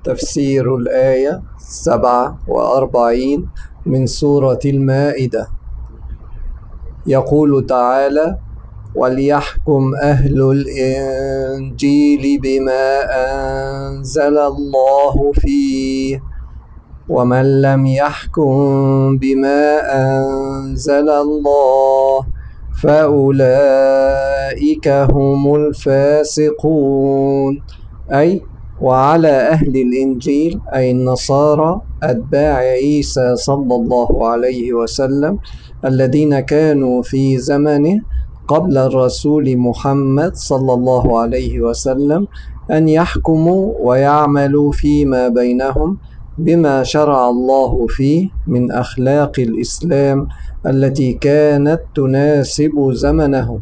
تفسير الآية 47 من سورة المائدة. يقول تعالى: وليحكم أهل الإنجيل بما أنزل الله فيه ومن لم يحكم بما أنزل الله فأولئك هم الفاسقون. أي وعلى أهل الإنجيل أي النصارى أتباع عيسى صلى الله عليه وسلم الذين كانوا في زمنه قبل الرسول محمد صلى الله عليه وسلم أن يحكموا ويعملوا فيما بينهم بما شرع الله فيه من أخلاق الإسلام التي كانت تناسب زمنهم،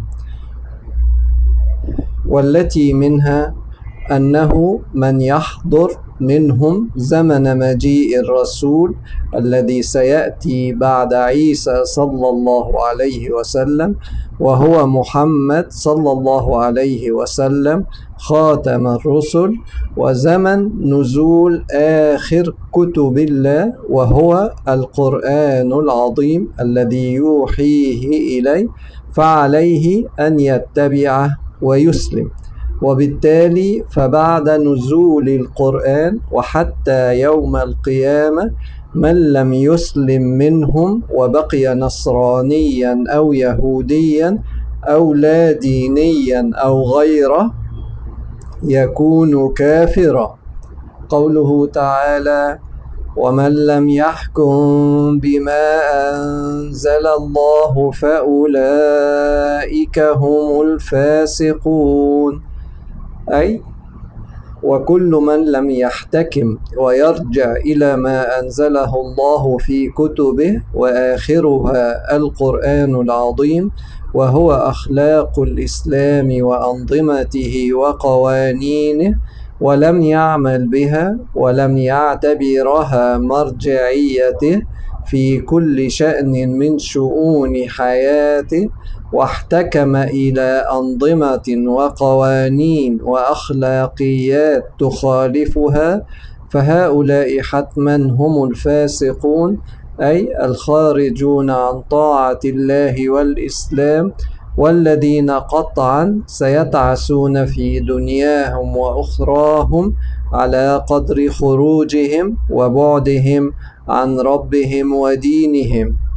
والتي منها أنه من يحضر منهم زمن مجيء الرسول الذي سيأتي بعد عيسى صلى الله عليه وسلم وهو محمد صلى الله عليه وسلم خاتم الرسل، وزمن نزول آخر كتب الله وهو القرآن العظيم الذي يوحيه إليه، فعليه أن يتبعه ويسلم. وبالتالي فبعد نزول القرآن وحتى يوم القيامة من لم يسلم منهم وبقي نصرانيا أو يهوديا أو لا دينيا أو غيره يكون كافرا. قوله تعالى: ومن لم يحكم بما أنزل الله فأولئك هم الفاسقون. أي وكل من لم يحتكم ويرجع إلى ما أنزله الله في كتبه وآخرها القرآن العظيم وهو أخلاق الإسلام وأنظمته وقوانينه، ولم يعمل بها ولم يعتبرها مرجعيته في كل شأن من شؤون حياته، واحتكم إلى أنظمة وقوانين وأخلاقيات تخالفها، فهؤلاء حتما هم الفاسقون، أي الخارجون عن طاعة الله والإسلام، والذين قطعا سيتعسون في دنياهم وأخراهم على قدر خروجهم وبعدهم عن ربهم ودينهم.